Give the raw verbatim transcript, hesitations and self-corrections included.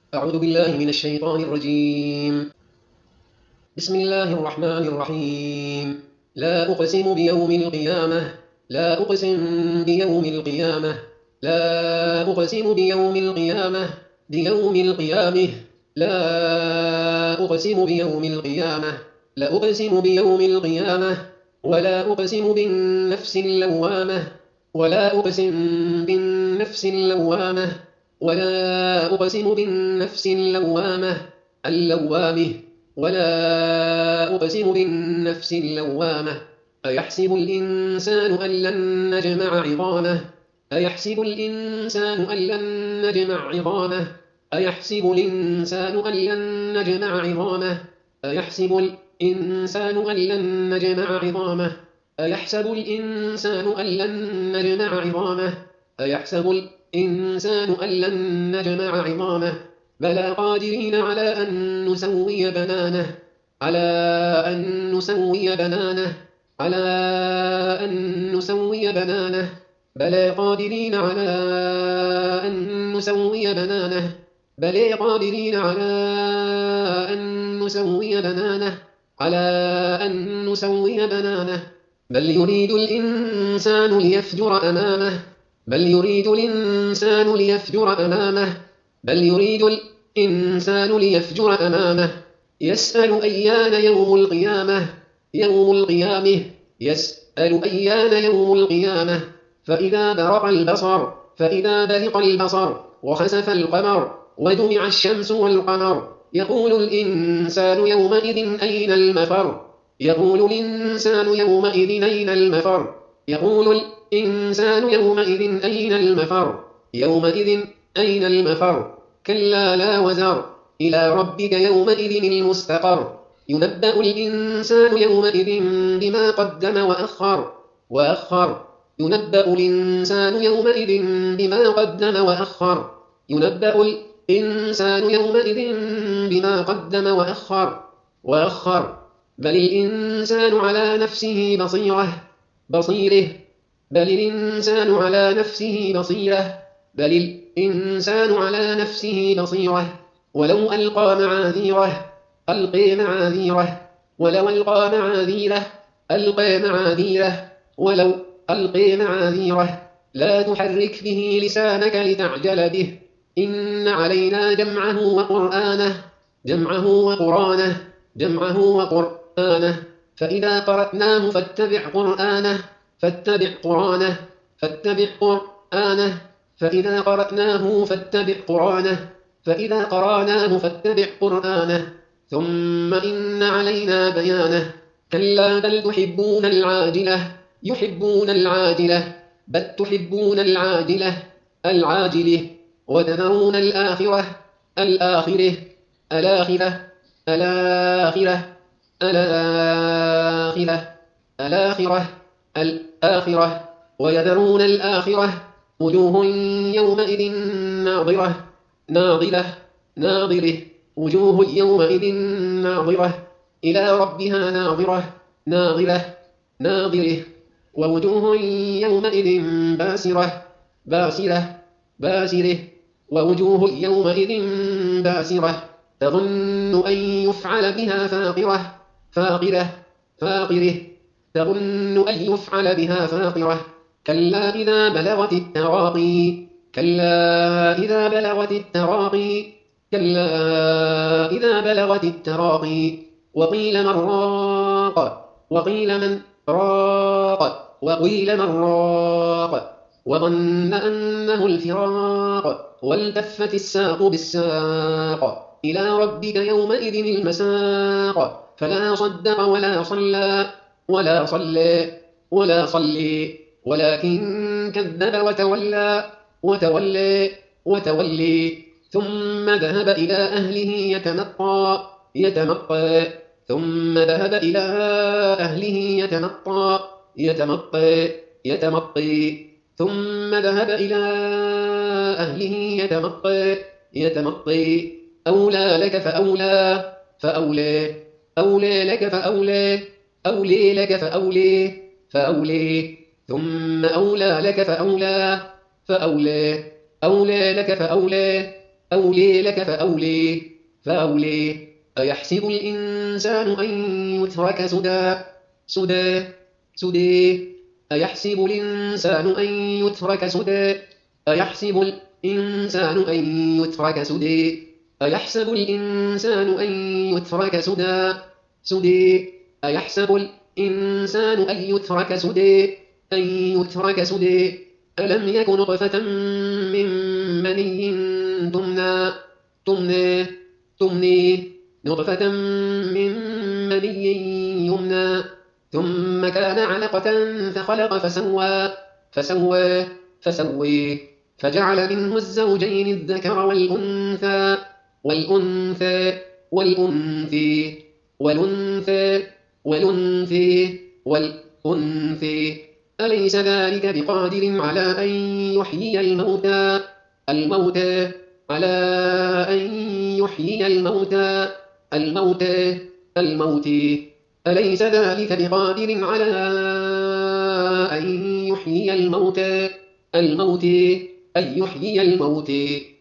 أعوذ بالله من الشيطان الرجيم. بسم الله الرحمن الرحيم. لا أقسم بيوم القيامة. لا أقسم بيوم القيامة. لا أقسم بيوم القيامة. بيوم القيامة. لا أقسم بيوم القيامة. لا أقسم بيوم القيامة. ولا أقسم بالنفس اللوامة. ولا أقسم بالنفس اللوامة. ولا أقسم بالنفس اللوامة اللوامة. ولا أقسم بالنفس اللوامة. أيحسب الإنسان أن لن نجمع عظامه. أيحسب الإنسان أن لن نجمع عظامه. أيحسب الإنسان أن لن نجمع عظامه. أيحسب الإنسان أن لن نجمع عظامه. أيحسب الإنسان أن لن نجمع عظامه. أيحسب الإنسان أن لن نجمع عظامه. بلى قادرين على أن نسوي بنانه. على أن نسوي بنانه. على أن نسوي بنانه. بلى قادرين على أن نسوي بنانه. بلى قادرين على أن نسوي بنانه. على أن نسوي بنانه. بل يريد الإنسان ليفجر أمامه. بل يريد الإنسان ليفجر أمامه. بل يريد الإنسان ليفجر أمامه. يسأل أيان يوم القيامة. يوم القيامة. يسأل أيان يوم القيامة. فإذا برق البصر. فإذا برق البصر وخسف القمر وجمع الشمس والقمر يقول الإنسان يومئذ أين المفر. يقول الإنسان يومئذ أين المفر. يقول الإنسان يومئذ أين المفر. يومئذ أين المفر. كلا لا وزر. إلى ربك يومئذ المستقر. ينبأ الإنسان يومئذ بما قدم وأخر. وأخر. ينبأ الإنسان يومئذ بما قدم وأخر. ينبأ الإنسان يومئذ بما قدم وأخر. وأخر. بل الإنسان على نفسه بصيرة. بصيره. بل الإنسان على نفسه بصيرة. بل الإنسان على نفسه بصيرة. ولو ألقى معاذيره. ألقي معاذيره. ولو ألقى معاذيره. ألقي معاذيره. ولو ألقي معاذيره. لا تحرك به لسانك لتعجل به. إن علينا جمعه وقرآنه. جمعه وقرآنه. جمعه وقرآنه. فإذا قرأناه فاتبع قرآنه. فاتبع قرآنه. فاتبع قرآنه. فإذا قرأناه فاتبع قرآنه. فإذا قرأناه فاتبع قرآنه. ثم إن علينا بيانه. كلا بل تحبون العاجلة. يحبون العاجلة. بل تحبون العاجلة. العاجلة. وتذرون الآخرة. الآخرة. الآخرة. الآخرة. الآخرة. الآخرة. الآخرة. ويذرون الآخرة. وجوه يومئذ ناظرة. ناظرة. ناظرة. وجوه يومئذ ناظرة. إلى ربها ناظرة. ناظرة. ناظرة. ووجوه يومئذ باسرة. باسرة. باسرة. ووجوه يومئذ باسرة. تظن أن يفعل بها فاقرة. فاقرة. فاقرة. تظن أن يفعل بها فاقرة. كلا إذا بلغت التراقي. كلا إذا بلغت التراقي. كلا إذا بلغت التراقي. وقيل من راق. وقيل من راق. وقيل من راق. وظن أنه الفراق. والتفت الساق بالساق. إلى ربك يومئذ المساق. فلا صدق ولا صلى. ولا صلى. ولا صلي. ولكن كذب وتولى. وتولى. وتولي. ثم ذهب إلى أهله يتمطى. يتمطى. ثم ذهب إلى أهله يتمطى. يتمطى. يتمطي. ثم ذهب إلى أهله يتمطى. يتمطي. أولى لك فأولى. فأولى. أولى لك فأولى. أولي لك فأولي. فأولي. ثم أولى لك فأولى. فأولى. أولى لك فأولى. أولي لك فأولي فأولي أيحسب الإنسان أن يترك سدى سدى سدى أيحسب الإنسان أن يترك سدى أيحسب الإنسان أن يترك سدى أيحسب الإنسان أن يترك سدى سدى أيحسب الإنسان أن يترك سدى أن يترك سدى ألم يك نطفة من مني تمنى تمنى تمني نطفة من مني يمنى ثم كان علقة فخلق فسوى فسوى فسوي فجعل منه الزوجين الذكر والأنثى والأنثى والأنثى والأنثى والأنثى والأنثى أليس ذلك بقادر على أن يحيي الموتى الموتى على أن يحيي الموتى الموتى الموتى أليس ذلك بقادر على أن يحيي الموتى الموتى أن يحيي الموتى